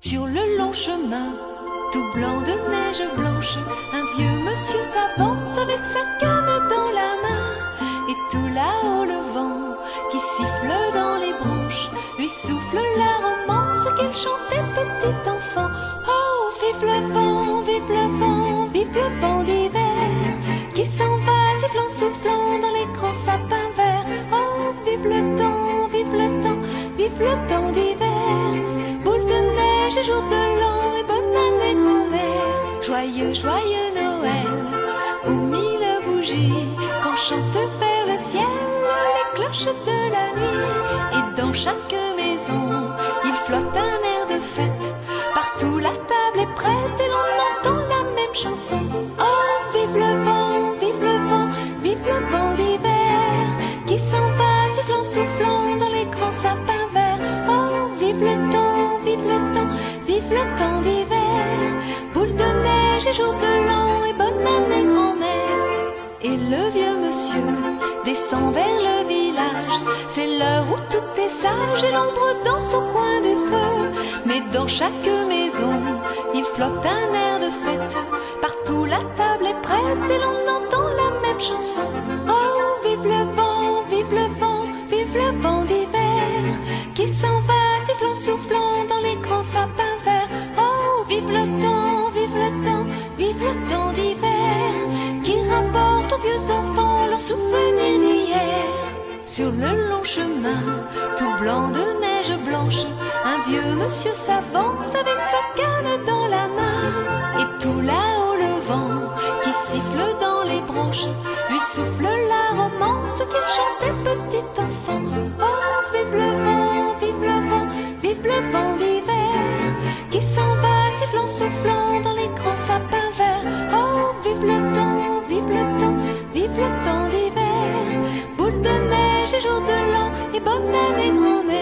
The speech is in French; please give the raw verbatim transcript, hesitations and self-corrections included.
Sur le long chemin, tout blanc de neige blanche, un vieux monsieur s'avance avec sa canne dans la main. Et tout là-haut le vent qui siffle dans les branches lui souffle la romance qu'il chantait petit enfant. Oh, vive le vent, vive le vent, vive le vent d'hiver qui s'en va sifflant, soufflant dans les grands sapins verts. Oh, vive le temps, vive le temps, vive le temps d'hiver, boule de neige et jour de l'an et bonne année grand-mère. Joyeux, joyeux Noël, aux mille bougies qu'on chante vers le ciel les cloches de la nuit. Et dans chaque maison, il flotte un air de fête. Partout la table est prête et l'on entend la même chanson. Oh, vive le vent, vive le vent, vive le vent d'hiver qui s'en va sifflant, soufflant dans les grands sapins verts. Oh, vive le temps, vive le temps, vive le temps d'hiver, boule de neige et jour de l'an et bonne année grand-mère. Et le vieux monsieur descend vers le village, c'est l'heure où tout est sage et l'ombre danse au coin du feu. Mais dans chaque maison, il flotte un air de fête. Partout la table est prête et l'on entend la même chanson. Oh, vive le vent, vive le vent, vive le vent d'hiver qui s'en va sifflant, soufflant dans les grands sapins verts. Oh, vive le temps, vive le temps, vive le temps d'hiver qui rapporte aux vieux enfants leurs souvenirs d'hier. Sur le long chemin, tout blanc de neige blanche, un vieux monsieur s'avance avec sa canne dans la main. Et tout là-haut le vent qui siffle dans les branches lui souffle la romance qu'il chantait petit enfant. Oh, vive le vent, vive le vent, vive le vent d'hiver qui s'en va sifflant, soufflant dans les grands sapins verts. Oh, vive le temps, vive le temps, vive le temps d'hiver, boule de neige et jour de l'an et bonne année grand-mère.